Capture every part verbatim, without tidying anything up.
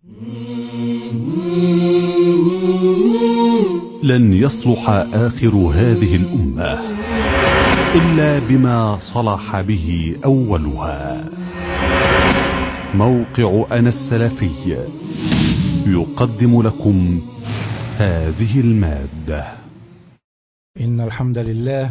لن يصلح آخر هذه الأمة إلا بما صلح به أولها. موقع أنا السلفي يقدم لكم هذه المادة. إن الحمد لله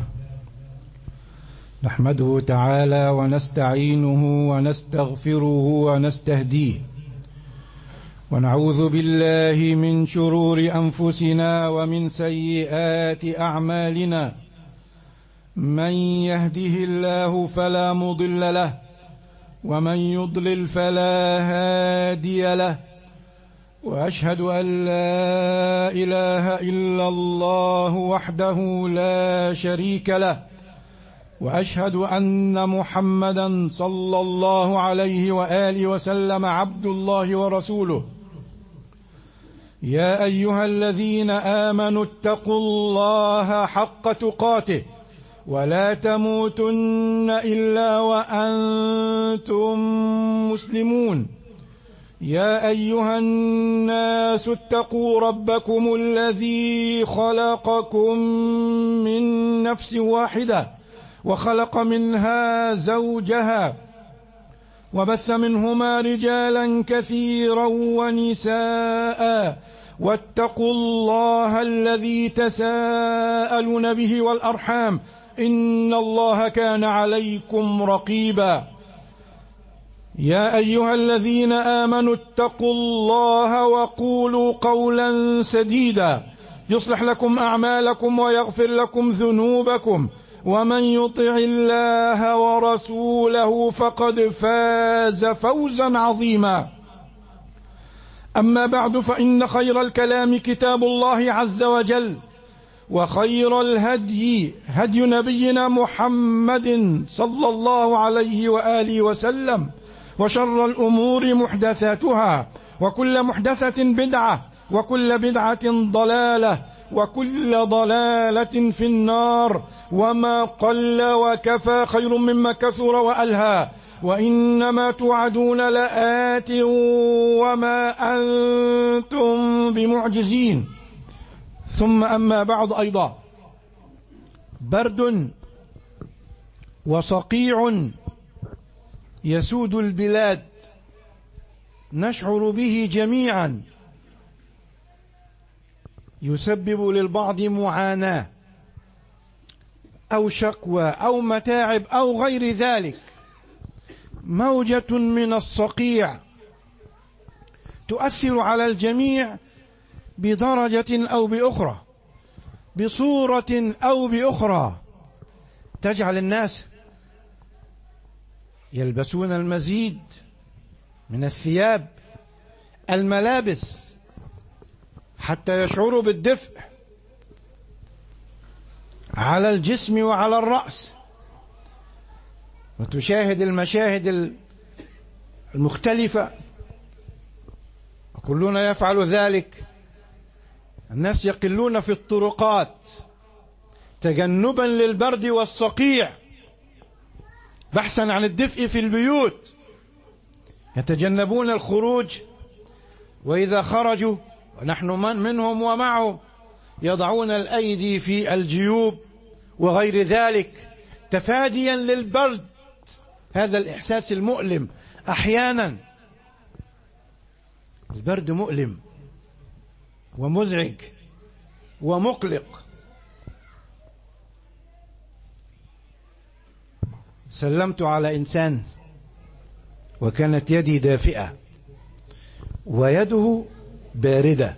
نحمده تعالى ونستعينه ونستغفره ونستهديه، ونعوذ بالله من شرور أنفسنا ومن سيئات أعمالنا. من يهده الله فلا مضل له، ومن يضلل فلا هادي له، وأشهد أن لا إله إلا الله وحده لا شريك له، وأشهد أن محمدا صلى الله عليه وآله وسلم عبد الله ورسوله. يا أيها الذين آمنوا اتقوا الله حق تقاته ولا تموتن إلا وأنتم مسلمون. يا أيها الناس اتقوا ربكم الذي خلقكم من نفس واحدة وخلق منها زوجها وبث منهما رجالا كثيرا ونساء، واتقوا الله الذي تساءلون به والأرحام إن الله كان عليكم رقيبا. يا أيها الذين آمنوا اتقوا الله وقولوا قولا سديدا يصلح لكم أعمالكم ويغفر لكم ذنوبكم، ومن يطع الله ورسوله فقد فاز فوزا عظيما. أما بعد، فإن خير الكلام كتاب الله عز وجل، وخير الهدي هدي نبينا محمد صلى الله عليه وآله وسلم، وشر الأمور محدثاتها، وكل محدثة بدعة، وكل بدعة ضلالة، وكل ضلالة في النار. وما قل وكفى خير مما كثر وألهى، وإنما توعدون لآت وما أنتم بمعجزين. ثم أما بعد، أيضا برد وصقيع يسود البلاد نشعر به جميعا، يسبب للبعض معاناة أو شقوى أو متاعب أو غير ذلك. موجة من الصقيع تؤثر على الجميع بدرجة أو بأخرى، بصورة أو بأخرى، تجعل الناس يلبسون المزيد من الثياب، الملابس، حتى يشعروا بالدفء على الجسم وعلى الرأس. وتشاهد المشاهد المختلفة، وكلنا يفعل ذلك. الناس يقلون في الطرقات تجنبا للبرد والصقيع، بحثا عن الدفء في البيوت، يتجنبون الخروج، وإذا خرجوا ونحن من منهم ومعهم يضعون الأيدي في الجيوب وغير ذلك تفاديا للبرد. هذا الإحساس المؤلم أحيانا. البرد مؤلم ومزعج ومقلق. سلمت على إنسان وكانت يدي دافئة ويده باردة،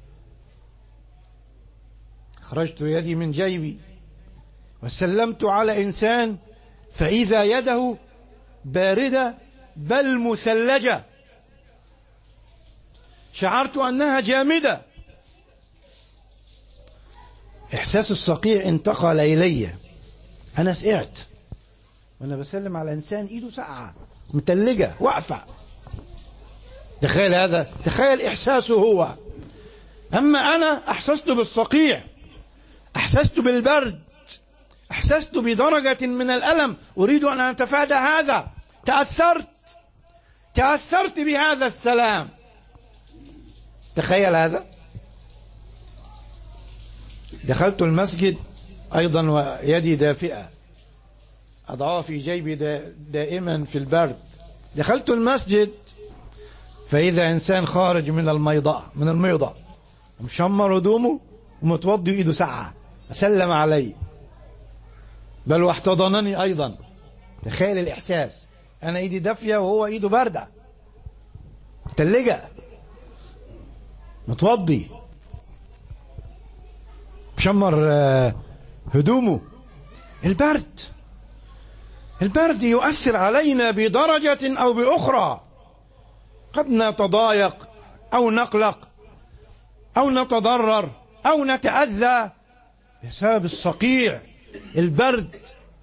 خرجت يدي من جيبي وسلمت على إنسان فإذا يده باردة بل مثلجة، شعرت أنها جامدة. إحساس الصقيع انتقل إلي. أنا سقعت وأنا بسلم على إنسان إيده ساقعة متلجة واقفة. تخيل هذا، تخيل إحساسه هو. أما أنا أحسست بالصقيع، أحسست بالبرد، أحسست بدرجة من الألم. أريد أن أتفادى هذا. تأثرت تأثرت بهذا السلام. تخيل هذا. دخلت المسجد أيضا ويدي دافئة، أضعها في جيبي دائما في البرد. دخلت المسجد فإذا إنسان خارج من الميضة من الميضة ومشمر هدومه ومتوضي وإيده ساقعة، سلم علي بل واحتضنني أيضا. تخيل الإحساس، أنا إيدي دافية وهو إيده باردة متلجة، متوضي مشمر هدومه. البرد البرد يؤثر علينا بدرجة أو بأخرى، قد نتضايق أو نقلق أو نتضرر أو نتأذى بسبب الصقيع البرد.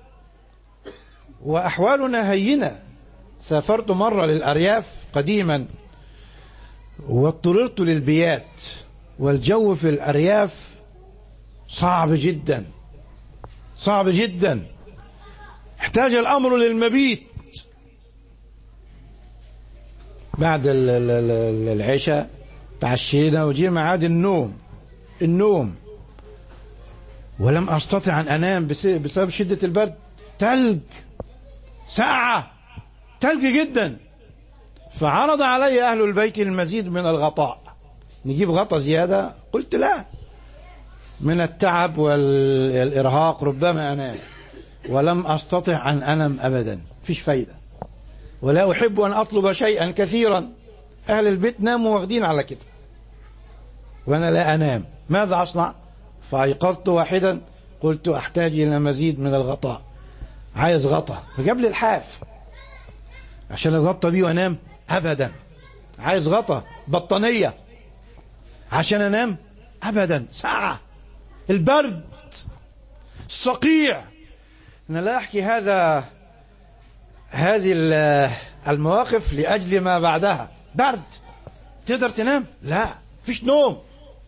وأحوالنا هينة. سافرت مرة للأرياف قديما واضطررت للبيات، والجو في الأرياف صعب جدا صعب جدا، احتاج الأمر للمبيت. بعد العشاء تعشينا وجي معاد النوم النوم ولم أستطع أن أنام بسبب شدة البرد. تلج ساعة تلج جدا. فعرض علي أهل البيت المزيد من الغطاء، نجيب غطاء زيادة. قلت لا، من التعب والإرهاق ربما أنام، ولم أستطع أن أنام أبدا، فيش فايدة. ولا أحب أن أطلب شيئا كثيرا، أهل البيت ناموا واخدين على كده وأنا لا أنام. ماذا أصنع؟ فأيقظت واحدا قلت أحتاج إلى مزيد من الغطاء، عايز غطاء. فجاب لي الحاف عشان أغطى بيه وأنام؟ أبدا. عايز غطاء بطانية عشان أنام؟ أبدا. ساعة البرد الصقيع. أنا لا أحكي هذا هذه المواقف لأجل ما بعدها. برد تقدر تنام؟ لا، فيش نوم.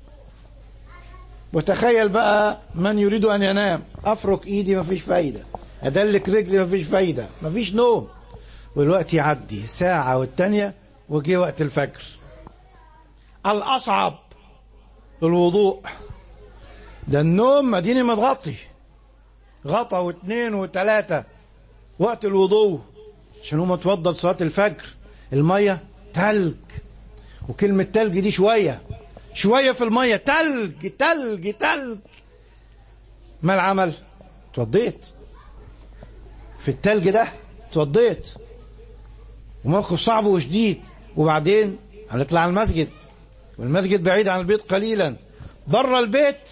وتخيل بقى من يريد أن ينام، أفرك إيدي مفيش فايدة، أدلك رجلي مفيش فايدة، مفيش نوم. والوقت يعدي ساعة والتانية وجي وقت الفجر. الأصعب الوضوء. ده النوم مديني متغطي، غطا واثنين وثلاثة. وقت الوضوء عشان هو متوضى صلاة الفجر، المية تلج. وكلمة تلج دي شوية شوية في المية، تلج تلج تلج. ما العمل؟ توضيت في التلج ده، توضيت وموقف صعب وشديد. وبعدين هنطلع على المسجد، والمسجد بعيد عن البيت قليلا. بره البيت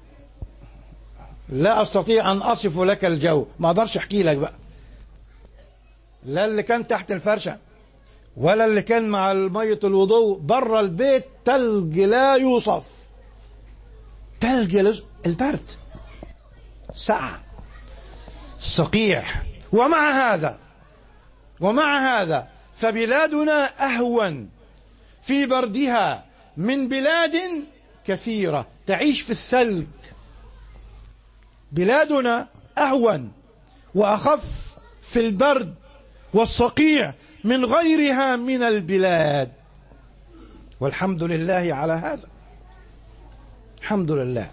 لا أستطيع أن أصف لك الجو، ما أقدرش أحكي لك بقى، لا اللي كان تحت الفرشة ولا اللي كان مع مية الوضوء. بره البيت تلج لا يوصف، تلج البرد، ساعة الصقيع. ومع هذا ومع هذا فبلادنا أهون في بردها من بلاد كثيرة تعيش في الثلج. بلادنا أهون وأخف في البرد والصقيع من غيرها من البلاد، والحمد لله على هذا، الحمد لله.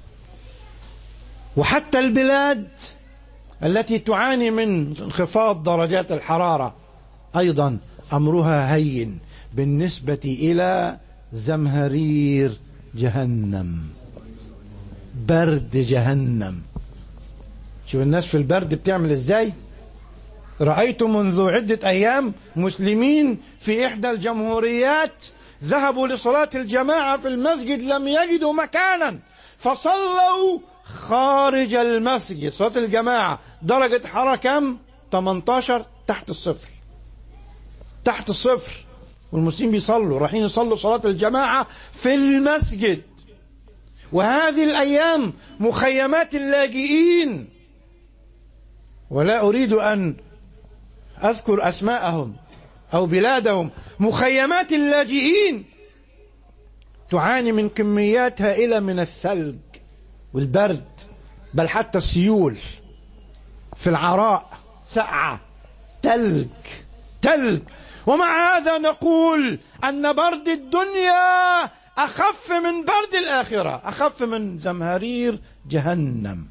وحتى البلاد التي تعاني من انخفاض درجات الحرارة أيضا أمرها هين بالنسبة إلى زمهرير جهنم، برد جهنم. شوف الناس في البرد بتعمل ازاي. رأيت منذ عدة أيام مسلمين في إحدى الجمهوريات ذهبوا لصلاة الجماعة في المسجد، لم يجدوا مكانا فصلوا خارج المسجد صلاة الجماعة. درجة حرارة كم؟ ثمانية عشر، تحت الصفر، تحت الصفر. والمسلمين بيصلوا، رايحين يصلوا صلاة الجماعة في المسجد. وهذه الأيام مخيمات اللاجئين، ولا أريد أن أذكر أسماءهم أو بلادهم. مخيمات اللاجئين تعاني من كميات هائلة من الثلج والبرد، بل حتى السيول في العراء سقعة، تلج تلج. ومع هذا نقول أن برد الدنيا أخف من برد الآخرة، أخف من زمهرير جهنم.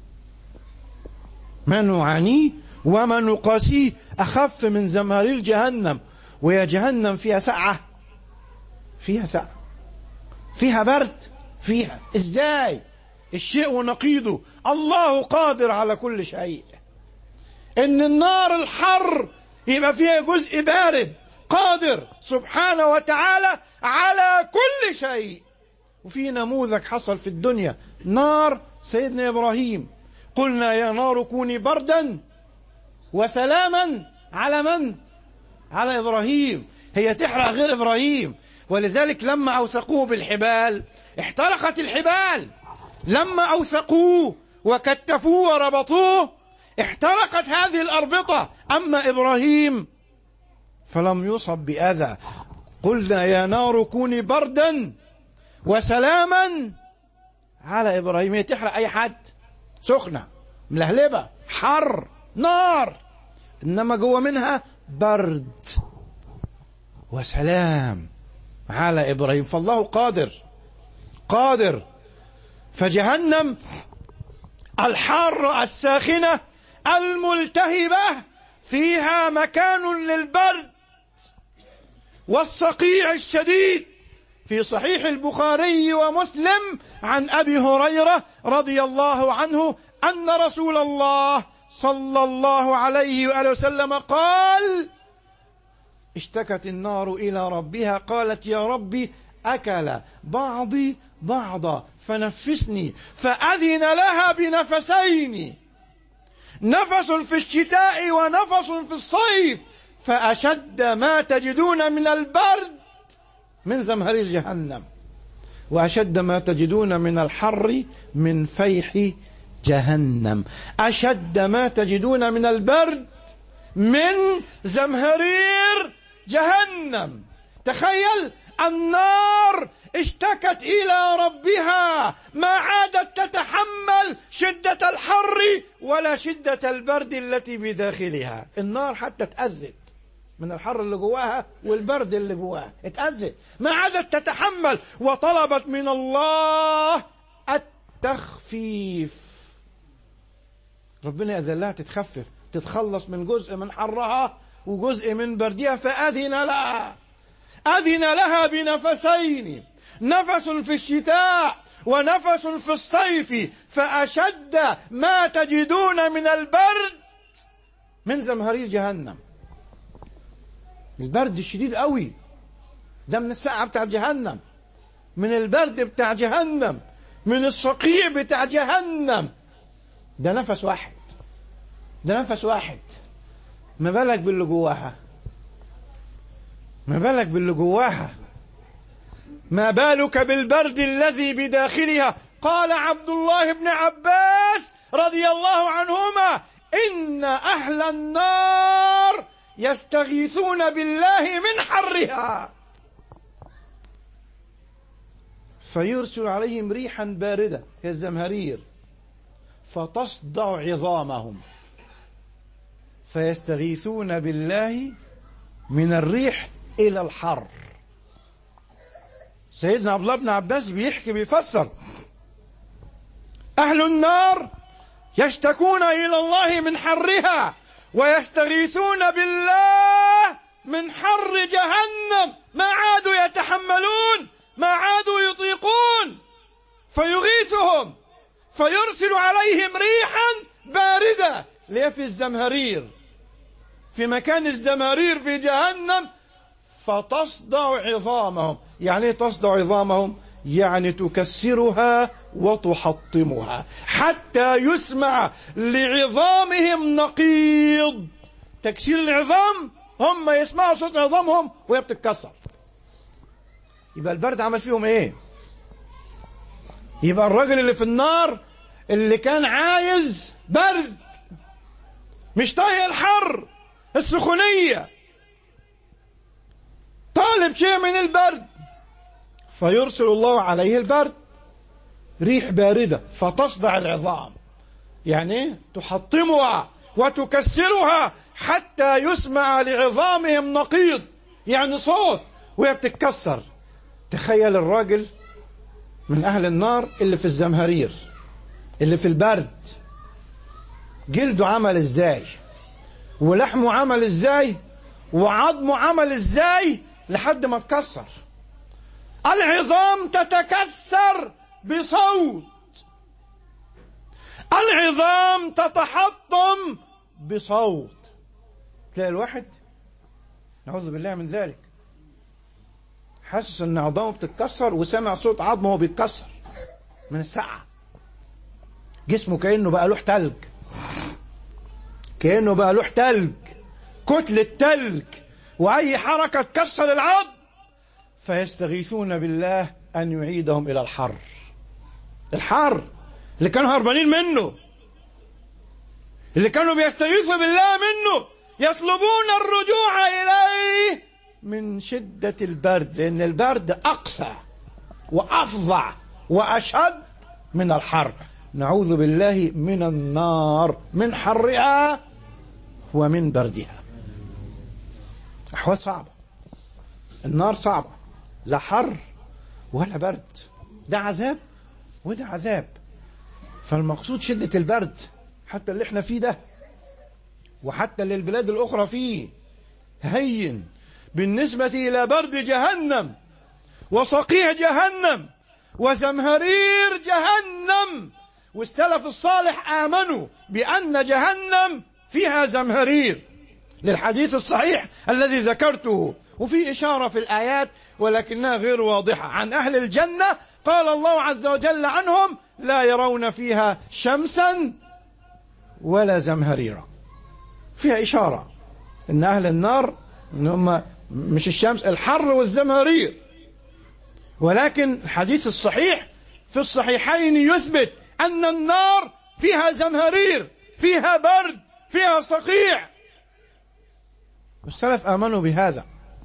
ما نعانيه وما نقاسيه أخف من زمهرير جهنم. ويا جهنم فيها سعة، فيها سعة، فيها برد، فيها إزاي؟ الشيء ونقيضه. الله قادر على كل شيء. إن النار الحر يبقى فيها جزء بارد، قادر سبحانه وتعالى على كل شيء. وفي نموذج حصل في الدنيا، نار سيدنا إبراهيم، قلنا يا نار كوني بردا وسلاما على من؟ على إبراهيم. هي تحرق غير إبراهيم، ولذلك لما أوثقوه بالحبال احترقت الحبال، لما أوثقوه وكتفوه وربطوه احترقت هذه الأربطة. أما إبراهيم فلم يصب بأذى. قلنا يا نار كوني بردا وسلاما على إبراهيم. هي تحرق أي حد، سخنة ملهلبة حر نار، إنما جوا منها برد وسلام على إبراهيم. فالله قادر قادر. فجهنم الحارة الساخنة الملتهبة فيها مكان للبرد والصقيع الشديد. في صحيح البخاري ومسلم عن أبي هريرة رضي الله عنه أن رسول الله صلى الله عليه وآله وسلم قال: اشتكت النار إلى ربها قالت يا ربي أكل بعضي بعضا فنفسني، فأذن لها بنفسين، نفس في الشتاء ونفس في الصيف، فأشد ما تجدون من البرد من زمهرير جهنم، وأشد ما تجدون من الحر من فيح جهنم. أشد ما تجدون من البرد من زمهرير جهنم. تخيل، النار اشتكت إلى ربها، ما عادت تتحمل شدة الحر ولا شدة البرد التي بداخلها. النار حتى اتأذت من الحر اللي جواها والبرد اللي جواها، اتأذت ما عادت تتحمل، وطلبت من الله التخفيف. ربنا إذا لا تتخفف، تتخلص من جزء من حرها وجزء من بردها، فأذن لها أذن لها بنفسين، نفس في الشتاء ونفس في الصيف، فأشد ما تجدون من البرد من زمهرير جهنم. البرد الشديد قوي ده من السقعة بتاع جهنم، من البرد بتاع جهنم، من الصقيع بتاع جهنم. ده نفس واحد، ده نفس واحد. ما بالك باللي جواها، ما بالك باللي جواها، ما بالك بالبرد الذي بداخلها. قال عبد الله بن عباس رضي الله عنهما: إن أهل النار يستغيثون بالله من حرها فيرسل عليهم ريحا باردة كالزمهرير فتصدع عظامهم، فيستغيثون بالله من الريح إلى الحر. سيدنا عبد الله بن عباس بيحكي بيفسر: أهل النار يشتكون إلى الله من حرها ويستغيثون بالله من حر جهنم، ما عادوا يتحملون، ما عادوا يطيقون، فيغيثهم فيرسل عليهم ريحا باردة ليه في الزمهرير، في مكان الزمهرير في جهنم، فتصدع عظامهم. يعني تصدع عظامهم يعني تكسرها وتحطمها حتى يسمع لعظامهم نقيض. تكسير العظام، هم يسمعوا صوت عظامهم وهي بتتكسر. يبقى البرد عمل فيهم ايه؟ يبقى الراجل اللي في النار اللي كان عايز برد، مش طايق الحر، السخونية، طالب شيء من البرد، فيرسل الله عليه البرد، ريح باردة فتصدع العظام. يعني تحطمها وتكسرها حتى يسمع لعظامهم نقيض، يعني صوت وهي بتتكسر. تخيل الراجل من أهل النار اللي في الزمهرير، اللي في البرد، جلده عمل ازاي، ولحمه عمل ازاي، وعظمه عمل ازاي، لحد ما اتكسر. العظام تتكسر بصوت، العظام تتحطم بصوت. تلاقي الواحد نعوذ بالله من ذلك حاسس ان عظامه بتتكسر وسمع صوت عظمه وهو بيتكسر من السقعه. جسمه كانه بقى له تلج، كانه بقى له تلج، كتله تلج، واي حركه تكسر العظم. فيستغيثون بالله ان يعيدهم الى الحر، الحر اللي كانوا هربانين منه، اللي كانوا بيستغيثوا بالله منه، يطلبون الرجوع إليه من شدة البرد، لأن البرد أقسى وأفظع وأشد من الحر. نعوذ بالله من النار، من حرها ومن بردها. أحوال صعبة، النار صعبة، لا حر ولا برد، ده عذاب وده عذاب. فالمقصود شدة البرد، حتى اللي احنا فيه ده وحتى اللي البلاد الأخرى فيه هين بالنسبة إلى برد جهنم وصقيع جهنم وزمهرير جهنم. والسلف الصالح آمنوا بأن جهنم فيها زمهرير للحديث الصحيح الذي ذكرته، وفي إشارة في الآيات ولكنها غير واضحة. عن أهل الجنة قال الله عز وجل عنهم: لا يرون فيها شمسا ولا زمهريرا. فيها إشارة إن أهل النار إن هم مش الشمس، الحر والزمهرير. ولكن الحديث الصحيح في الصحيحين يثبت أن النار فيها زمهرير، فيها برد، فيها صقيع. والسلف آمنوا بهذا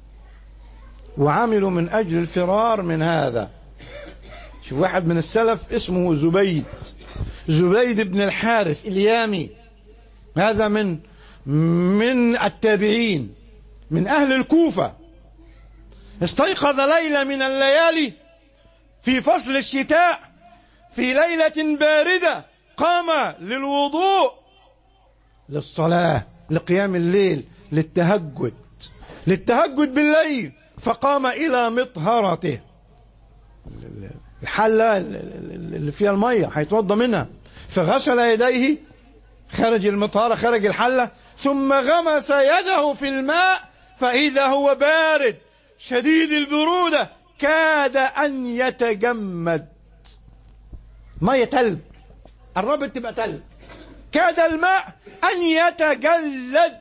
وعملوا من أجل الفرار من هذا. شوف واحد من السلف اسمه زبيد، زبيد بن الحارث اليامي، هذا من من التابعين، من أهل الكوفة. استيقظ ليلة من الليالي في فصل الشتاء في ليلة باردة، قام للوضوء، للصلاة، لقيام الليل، للتهجد، للتهجد بالليل. فقام إلى مطهرته، الحلة اللي فيها المية هيتوضى منها، فغسل يديه خارج المطهرة، خارج الحلة، ثم غمس يده في الماء فإذا هو بارد شديد البرودة، كاد أن يتجمد. مية تلج قربت تبقى تلج، كاد الماء أن يتجلد،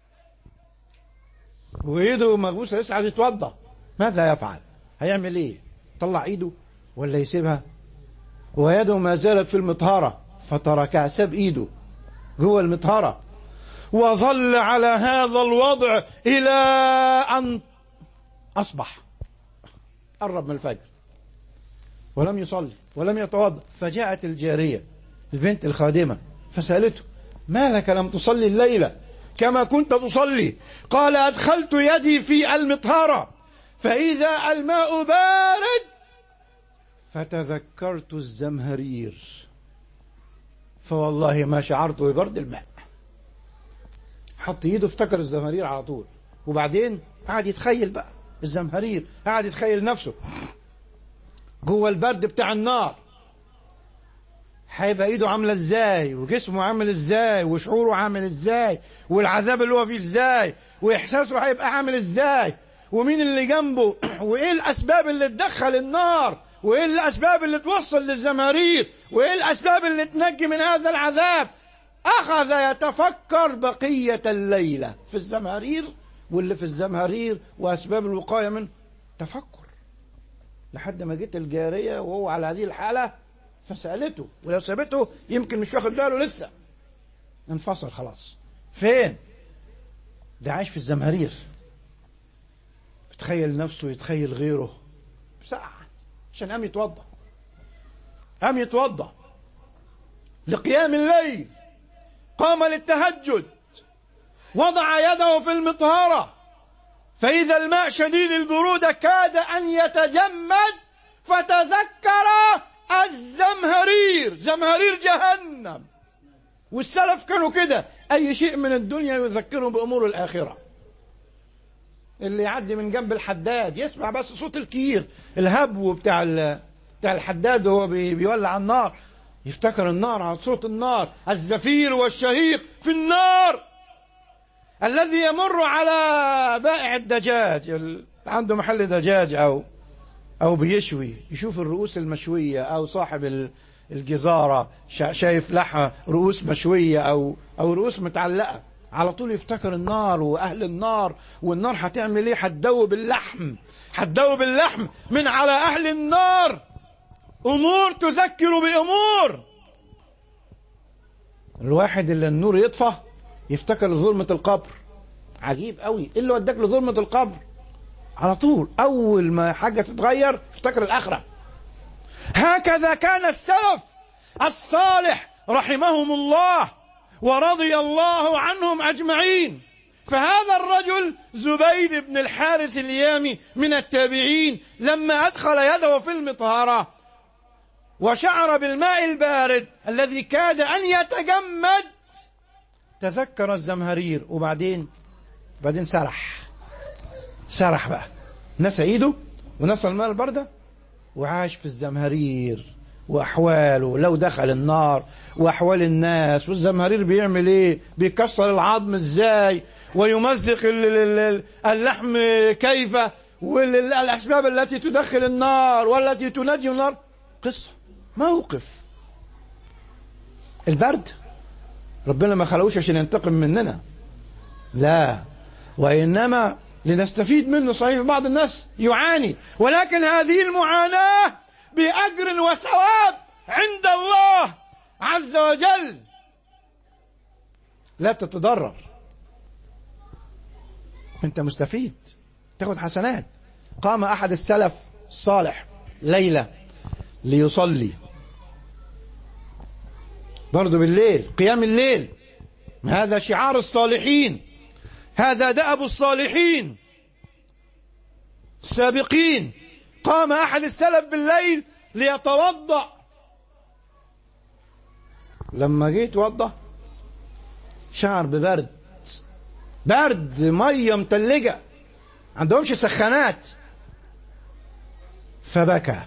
وإيده مغبوسة لسه عايز يتوضى. ماذا يفعل؟ هيعمل إيه؟ طلع إيده ولا يسيبها؟ ويده ما زالت في المطهرة فتركها، ساب إيده جوه المطهرة وظل على هذا الوضع إلى أن أصبح، قرب من الفجر، ولم يصلي ولم يتوضأ. فجاءت الجارية البنت الخادمة فسألته: ما لك لم تصلي الليلة كما كنت تصلي؟ قال: أدخلت يدي في المطهرة فإذا الماء بارد فتذكرت الزمهرير فوالله ما شعرت ببرد الماء. حط ايده افتكر الزمهرير على طول، وبعدين قعد يتخيل بقى الزمهرير، قعد يتخيل نفسه جوه البرد بتاع النار، هيبقى ايده عامله ازاي، وجسمه عامل ازاي، وشعوره عامل ازاي، والعذاب اللي هو فيه ازاي، واحساسه هيبقى عامل ازاي، ومين اللي جنبه، وايه الاسباب اللي تدخل النار، وايه الاسباب اللي توصل للزمهرير، وايه الاسباب اللي تنجي من هذا العذاب. اخذ يتفكر بقية الليلة في الزمهرير واللي في الزمهرير واسباب الوقاية منه، تفكر لحد ما جت الجارية وهو على هذه الحالة فسألته، ولو سابته يمكن مش واخد باله لسه، انفصل خلاص. فين ده؟ عايش في الزمهرير، يتخيل نفسه، يتخيل غيره. ساعة عشان قام يتوضى، قام يتوضى لقيام الليل، قام للتهجد، وضع يده في المطهرة فإذا الماء شديد البرودة كاد أن يتجمد فتذكر الزمهرير، زمهرير جهنم. والسلف كانوا كده، أي شيء من الدنيا يذكرهم بأمور الآخرة. اللي يعدي من جنب الحداد يسمع بس صوت الكير، الهبو بتاع بتاع الحداد وهو بيولع النار، يفتكر النار على صوت النار، الزفير والشهيق في النار. الذي يمر على بائع الدجاج، عنده محل دجاج أو أو بيشوي، يشوف الرؤوس المشوية، أو صاحب الجزارة شايف لحمة رؤوس مشوية أو أو رؤوس متعلقة، على طول يفتكر النار وأهل النار، والنار هتعمل إيه؟ هتدوب اللحم، هتدوب اللحم من على أهل النار. أمور تذكر بأمور. الواحد اللي النور يطفى يفتكر ظلمة القبر. عجيب قوي، إيه اللي وداك لظلمة القبر؟ على طول أول ما حاجة تتغير افتكر الآخرة. هكذا كان السلف الصالح رحمهم الله ورضي الله عنهم أجمعين. فهذا الرجل زبيد بن الحارث اليامي من التابعين لما أدخل يده في المطهرة وشعر بالماء البارد الذي كاد أن يتجمد تذكر الزمهرير، وبعدين بعدين سرح سرح بقى، نسى ايده ونسى الماء الباردة وعاش في الزمهرير وأحواله، لو دخل النار وأحوال الناس، والزمهرير بيعمل ايه، بيكسر العظم ازاي ويمزق اللحم كيف، والأسباب التي تدخل النار والتي تنجي النار. قصة، موقف. البرد ربنا ما خلقوش عشان ينتقم مننا، لا، وإنما لنستفيد منه. صحيح بعض الناس يعاني، ولكن هذه المعاناة بأجر وثواب عند الله عز وجل، لا تتضرر، أنت مستفيد، تاخد حسنات. قام أحد السلف الصالح ليلة ليصلي، برضو بالليل، قيام الليل، هذا شعار الصالحين، هذا دأب الصالحين السابقين. قام أحد السلف بالليل ليتوضأ، لما جيت وضأ شعر ببرد، برد، مية متلجة، عندهمش سخانات، فبكى،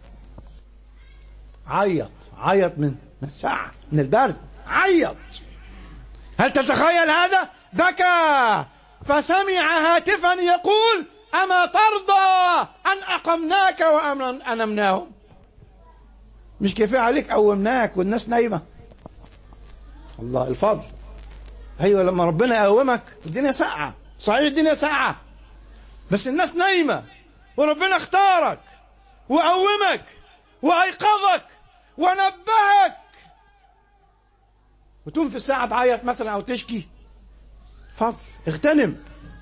عيط عيط من من ساعة من البرد، عيط. هل تتخيل هذا؟ بكى، فسمع هاتفا يقول: أما ترضى أن أقمناك وأنمناهم؟ مش كفاية عليك قومناك والناس نايمة؟ الله الفضل. أيوة، لما ربنا يقومك الدنيا ساقعة، صحيح الدنيا ساقعة، بس الناس نايمة، وربنا اختارك وقومك وأيقظك ونبهك، وتقوم في الساعة تعيط مثلا أو تشكي؟ فضل، اغتنم.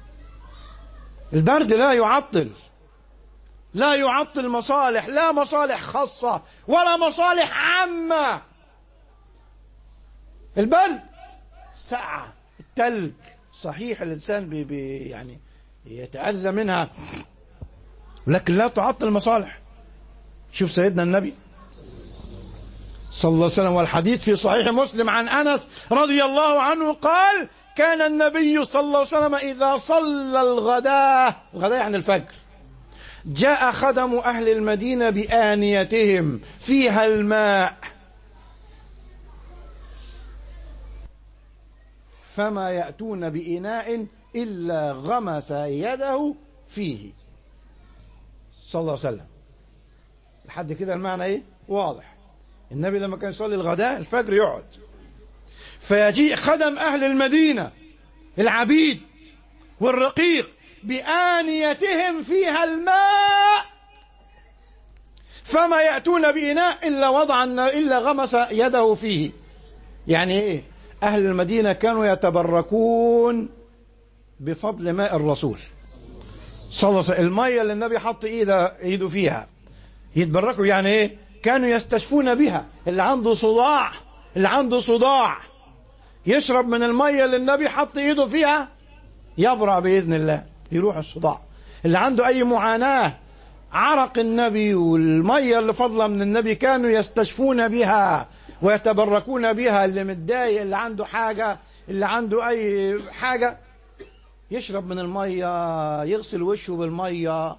البرد لا يعطل، لا يعطل مصالح، لا مصالح خاصة ولا مصالح عامة. البرد، الساعة، التلج، صحيح الإنسان بي بي يعني يتأذى منها، لكن لا تعطل المصالح. شوف سيدنا النبي صلى الله عليه وسلم، والحديث في صحيح مسلم عن أنس رضي الله عنه قال: كان النبي صلى الله عليه وسلم إذا صلى الغداء، الغداء يعني الفجر، جاء خدم أهل المدينة بآنيتهم فيها الماء، فما يأتون بإناء إلا غمس يده فيه صلى الله عليه وسلم. لحد كده المعنى إيه؟ واضح. النبي لما كان يصلي الغداء الفجر يقعد، فيجيء خدم أهل المدينة العبيد والرقيق بآنيتهم فيها الماء، فما يأتون بإناء إلا وضع إلا غمس يده فيه. يعني إيه؟ أهل المدينة كانوا يتبركون بفضل ماء الرسول صلى الله عليه وسلم، المية اللي النبي حط إيده إيده فيها يتبركوا. يعني إيه؟ كانوا يستشفون بها. اللي عنده صداع، اللي عنده صداع يشرب من المية اللي النبي حط إيده فيها يبرأ بإذن الله. يروح الصداع. اللي عنده أي معاناة، عرق النبي والمية اللي فضلة من النبي كانوا يستشفون بها ويتبركون بها. اللي متضايق، اللي عنده حاجة، اللي عنده أي حاجة، يشرب من المية، يغسل وشه بالمية.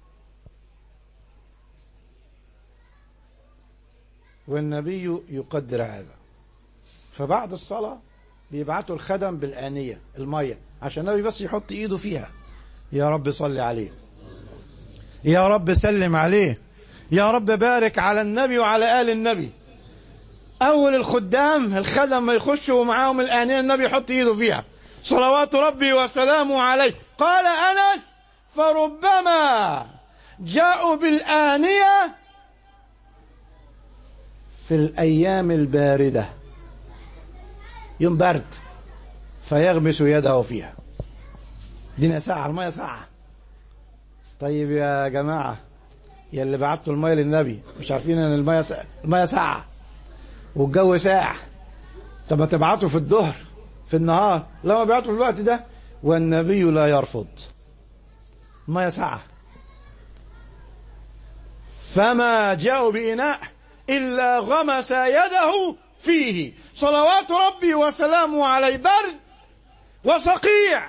والنبي يقدر هذا. فبعد الصلاة بيبعتوا الخدم بالآنية المية عشان النبي بس يحط إيده فيها. يا رب صل عليه، يا رب سلم عليه، يا رب بارك على النبي وعلى آل النبي. أول الخدام الخدم ما يخشوا معاهم الآنية النبي يحط إيده فيها صلوات ربي وسلامه عليه. قال أنس: فربما جاءوا بالآنية في الأيام الباردة، يوم برد، فيغمس يده فيها. دينا ساعة، المية ساعة. طيب يا جماعة، يا اللي بعتوا المية للنبي مش عارفين ان المية ساعة، المية ساعة والجو ساعة. طب ما تبعتوا في الظهر في النهار، لما بيبعتوا في الوقت ده والنبي لا يرفض. المية ساعة. فما جاءوا بإناء إلا غمس يده فيه صلوات ربي وسلامه عليه. برد وصقيع،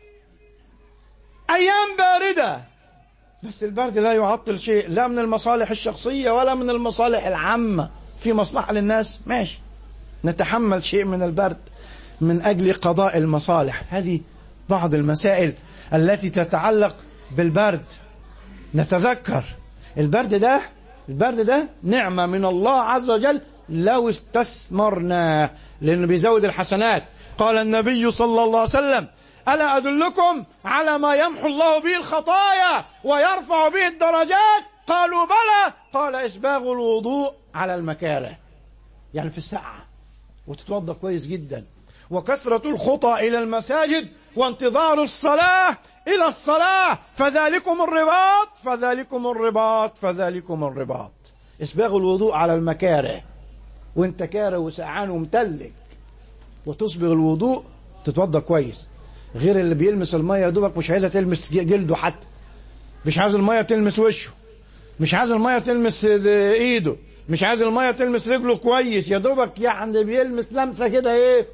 أيام باردة، بس البرد لا يعطل شيء، لا من المصالح الشخصية ولا من المصالح العامة. في مصلحة للناس ماشي، نتحمل شيء من البرد من أجل قضاء المصالح. هذه بعض المسائل التي تتعلق بالبرد. نتذكر البرد ده، البرد ده نعمة من الله عز وجل لو استثمرناه، لأنه بيزود الحسنات. قال النبي صلى الله عليه وسلم: ألا أدلكم على ما يمحو الله به الخطايا ويرفع به الدرجات؟ قالوا بلى. قال: إسباغ الوضوء على المكاره، يعني في الساعة، وتتوضأ كويس جدا، وكثرة الخطى إلى المساجد، وانتظار الصلاة إلى الصلاة، فذلكم الرباط فذلكم الرباط فذلكم الرباط. إسباغ الوضوء على المكاره، وانت كاره وسعان ومتلج، وتصبغ الوضوء، تتوضأ كويس. غير اللي بيلمس المية يا دوبك مش عايزة تلمس جلده، حتى مش عايز المية تلمس وشه، مش عايز المية تلمس ايده، مش عايز المية تلمس رجله كويس، يا دوبك يعني بيلمس لمسة كده ايه،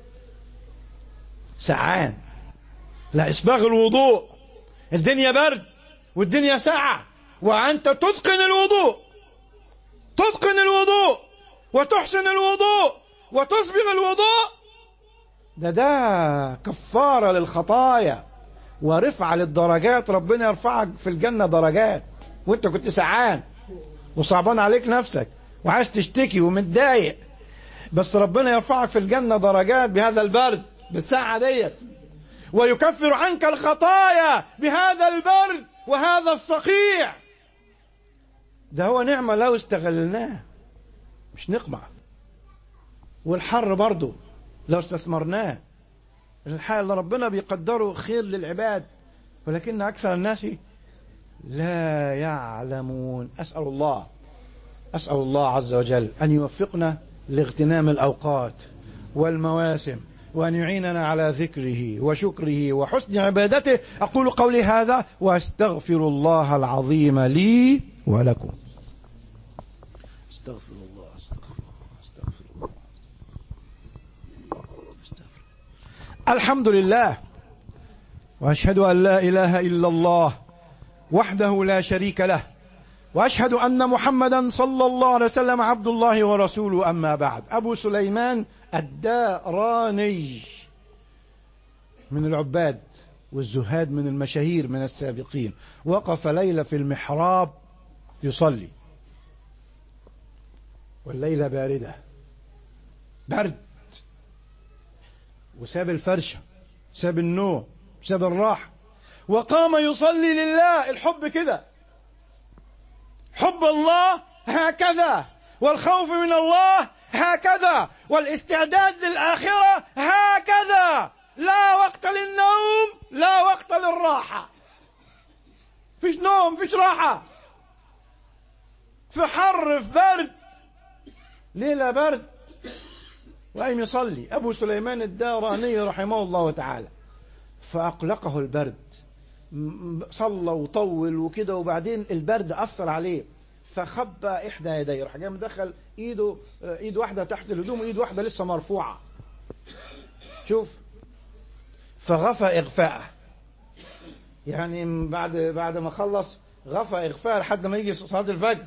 سعان. لا، إسباغ الوضوء. الدنيا برد والدنيا ساعة، وأنت تتقن الوضوء، تتقن الوضوء وتحسن الوضوء وتسبغ الوضوء، ده ده كفارة للخطايا ورفع للدرجات. ربنا يرفعك في الجنة درجات، وانت كنت سعان وصعبان عليك نفسك وعايز تشتكي ومتضايق، بس ربنا يرفعك في الجنة درجات بهذا البرد، بالساعة ديت، ويكفر عنك الخطايا بهذا البرد وهذا الصقيع. ده هو نعمة لو استغلناه، مش نقمع. والحر برضو لو استثمرناه. الحال اللي ربنا بيقدره خير للعباد، ولكن أكثر الناس لا يعلمون. أسأل الله أسأل الله عز وجل أن يوفقنا لاغتنام الأوقات والمواسم، وأن يعيننا على ذكره وشكره وحسن عبادته. أقول قولي هذا وأستغفر الله العظيم لي ولكم. استغفر الله استغفر الله استغفر الله استغفر الله. الحمد لله، وأشهد أن لا إله إلا الله وحده لا شريك له، وأشهد أن محمدا صلى الله عليه وسلم عبد الله ورسوله. أما بعد. أبو سليمان الداراني من العباد والزهاد، من المشاهير، من السابقين، وقف ليلة في المحراب يصلي، والليلة باردة، برد، وساب الفرشة، ساب النوم، ساب الراحة، وقام يصلي لله. الحب كده، حب الله هكذا، والخوف من الله هكذا، والاستعداد للآخرة هكذا. لا وقت للنوم، لا وقت للراحة. فيش نوم، فيش راحة، في حر، في برد، ليلة برد، وقام يصلي أبو سليمان الداراني رحمه الله تعالى. فأقلقه البرد، صلى وطول وكده، وبعدين البرد أثر عليه فخبى إحدى يديه، راح جاي مدخل إيده، إيد واحدة تحت الهدوم وإيد واحدة لسه مرفوعة. شوف، فغفى إغفاءه، يعني بعد بعد ما خلص غفى إغفاء لحد ما يجي صلاة الفجر.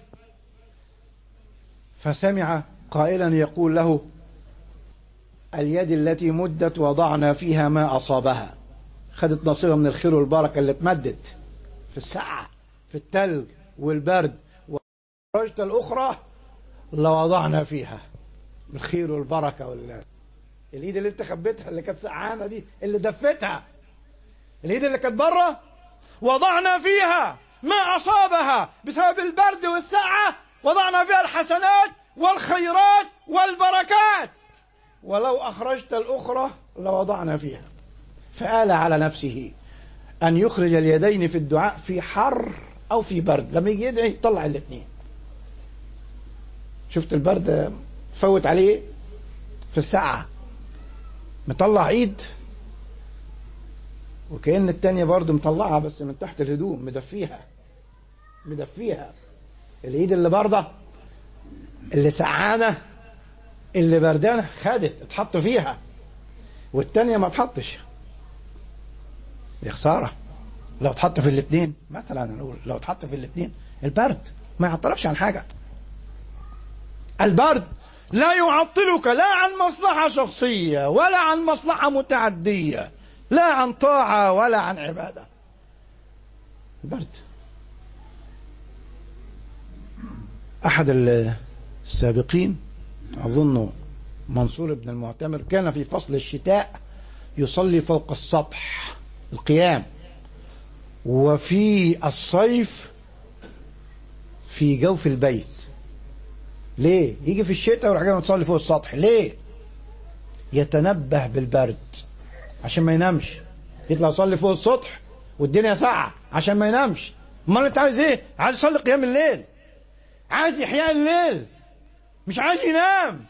فسمع قائلا يقول له: اليد التي مدت وضعنا فيها ما أصابها. خدت نصيبها من الخير والبركة اللي اتمدت في الساعة في التلج والبرد. ورجت الأخرى لوضعنا فيها الخير والبركة وال... الإيد اللي انت خبيتها اللي كانت سقعانة دي اللي دفتها، الإيد اللي كانت بره وضعنا فيها ما أصابها بسبب البرد والسقعة، وضعنا فيها الحسنات والخيرات والبركات. ولو أخرجت الأخرى لوضعنا فيها. فآل على نفسه أن يخرج اليدين في الدعاء في حر أو في برد. لما يجي يدعي يطلع الاثنين. شفت البرد فوت عليه في الساعة، مطلع ايد، وكأن التانية برضو مطلعها بس من تحت الهدوم، مدفيها مدفيها. الايد اللي باردة اللي سعانة اللي بردانة خدت اتحط فيها، والتانية ما اتحطش. دي خسارة. لو اتحط في الاثنين مثلا، نقول لو اتحط في الاثنين البرد ما يعطلكش عن حاجة. البرد لا يعطلك لا عن مصلحة شخصية ولا عن مصلحة متعدية، لا عن طاعة ولا عن عبادة. البرد. أحد السابقين أظن منصور بن المعتمر كان في فصل الشتاء يصلي فوق السطح القيام، وفي الصيف في جوف البيت. ليه؟ يجي في الشتاء ويروح جاي يصلي فوق السطح. ليه؟ يتنبه بالبرد عشان ما ينامش، يطلع يصلي فوق السطح والدنيا ساقعة عشان ما ينامش. امال انت عايز ايه؟ عايز يصلي قيام الليل، عايز احياء الليل، مش عايز ينام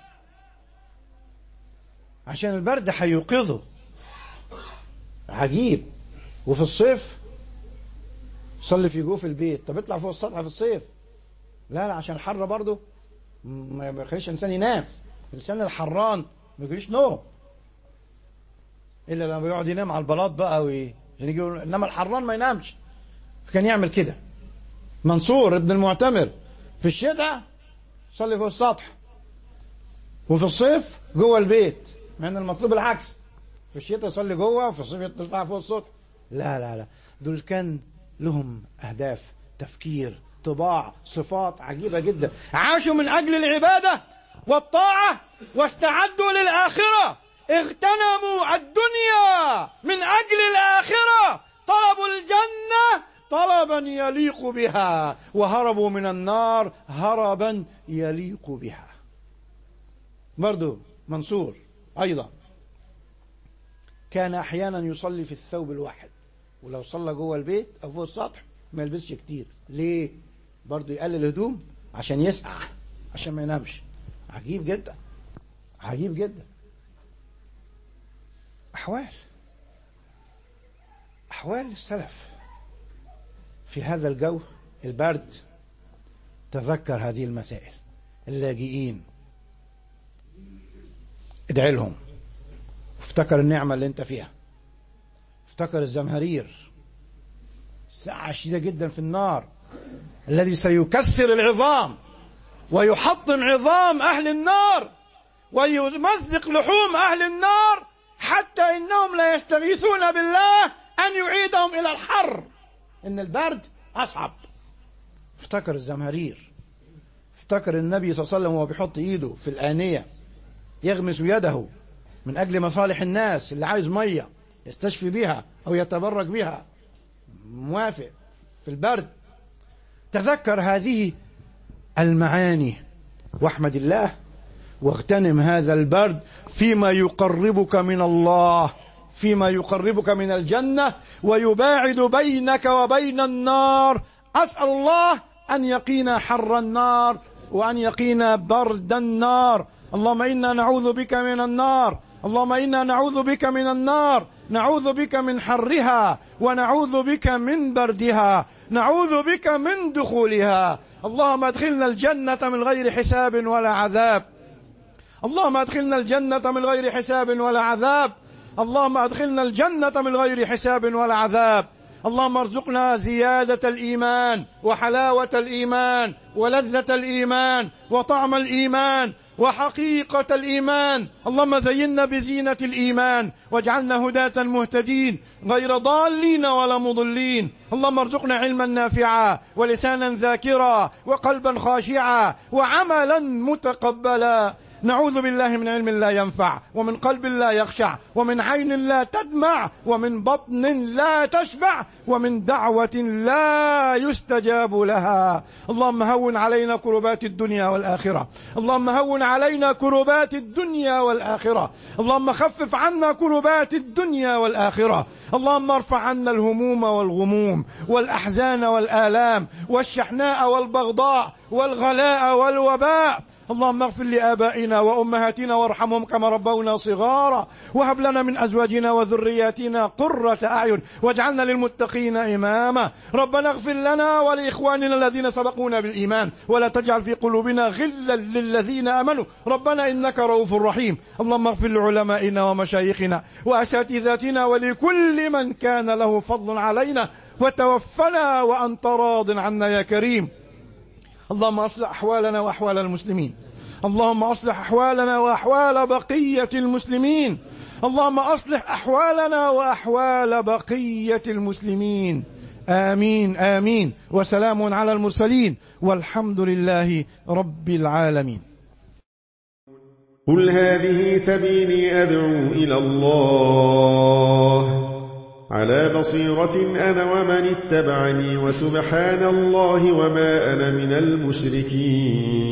عشان البرد هيوقظه. عجيب. وفي الصيف صلي في جوف البيت. طب اطلع فوق السطح في الصيف. لا لا، عشان الحر برضه ما يخليش الانسان ينام. الانسان الحران ما يجيش نوم الا لما بيقعد ينام على البلاط بقى وي... انما الحران ما ينامش. فكان يعمل كده منصور ابن المعتمر. في الشتاء صلي فوق السطح، وفي الصيف جوه البيت، مع ان المطلوب العكس. في الشتاء يصلي جوه وفي الصيف يطلع فوق السطح. لا لا لا، دول كان لهم اهداف، تفكير، طباع، صفات عجيبة جدا. عاشوا من أجل العبادة والطاعة واستعدوا للآخرة. اغتنموا الدنيا من أجل الآخرة. طلبوا الجنة طلبا يليق بها، وهربوا من النار هربا يليق بها. برضو منصور أيضا كان أحيانا يصلي في الثوب الواحد، ولو صلى جوه البيت أو فوق السطح ما يلبسش كتير. ليه؟ برضو يقلل الهدوم عشان يسقع، عشان ما ينامش. عجيب جدا، عجيب جدا. أحوال أحوال السلف في هذا الجو البرد. تذكر هذه المسائل. اللاجئين ادعي لهم، وافتكر النعمة اللي انت فيها. افتكر الزمهرير، الساعة شديدة جدا في النار، الذي سيكسر العظام ويحطم عظام أهل النار ويمزق لحوم أهل النار، حتى إنهم لا يستغيثون بالله أن يعيدهم إلى الحر، إن البرد أصعب. افتكر الزمهرير، افتكر النبي صلى الله عليه وسلم وهو بيحط إيده في الآنية يغمس يده من أجل مصالح الناس، اللي عايز مية يستشفي بها أو يتبرك بها، موافق في البرد. تذكر هذه المعاني واحمد الله، واغتنم هذا البرد فيما يقربك من الله، فيما يقربك من الجنة ويباعد بينك وبين النار. أسأل الله أن يقينا حر النار وأن يقينا برد النار. اللهم إنا نعوذ بك من النار. اللهم إنا نعوذ بك من النار، نعوذ بك من حرها، ونعوذ بك من بردها، نعوذ بك من دخولها. اللهم ادخلنا الجنة من غير حساب ولا عذاب. اللهم ادخلنا الجنة من غير حساب ولا عذاب. اللهم ادخلنا الجنة من غير حساب ولا عذاب. اللهم ارزقنا زيادة الإيمان وحلاوة الإيمان ولذة الإيمان وطعم الإيمان وحقيقة الإيمان. اللهم زينا بزينة الإيمان واجعلنا هداة مهتدين غير ضالين ولا مضلين. اللهم ارزقنا علما نافعا ولسانا ذاكرا وقلبا خاشعا وعملا متقبلا. نعوذ بالله من علم لا ينفع، ومن قلب لا يخشع، ومن عين لا تدمع، ومن بطن لا تشبع، ومن دعوة لا يستجاب لها. اللهم هون علينا كربات الدنيا والآخرة. اللهم هون علينا كربات الدنيا والآخرة. اللهم خفف عنا كربات الدنيا والآخرة. اللهم ارفع عنا الهموم والغموم والأحزان والآلام والشحناء والبغضاء والغلاء والوباء. اللهم اغفر لآبائنا وأمهاتنا وارحمهم كما ربونا صغارا، وهب لنا من أزواجنا وذرياتنا قرة أعين واجعلنا للمتقين إماما. ربنا اغفر لنا ولإخواننا الذين سبقونا بالإيمان ولا تجعل في قلوبنا غلا للذين آمنوا ربنا إنك رؤوف رحيم. اللهم اغفر لعلمائنا ومشايخنا وأساتذتنا ولكل من كان له فضل علينا، وتوفنا وأنت راض عنا يا كريم. اللهم أصلح أحوالنا وأحوال المسلمين. اللهم أصلح أحوالنا وأحوال بقية المسلمين. اللهم أصلح أحوالنا وأحوال بقية المسلمين. آمين آمين. وسلام على المرسلين والحمد لله رب العالمين. قل هذه سبيلي أدعو إلى الله على بصيرة أنا ومن اتبعني، وسبحان الله وما أنا من المشركين.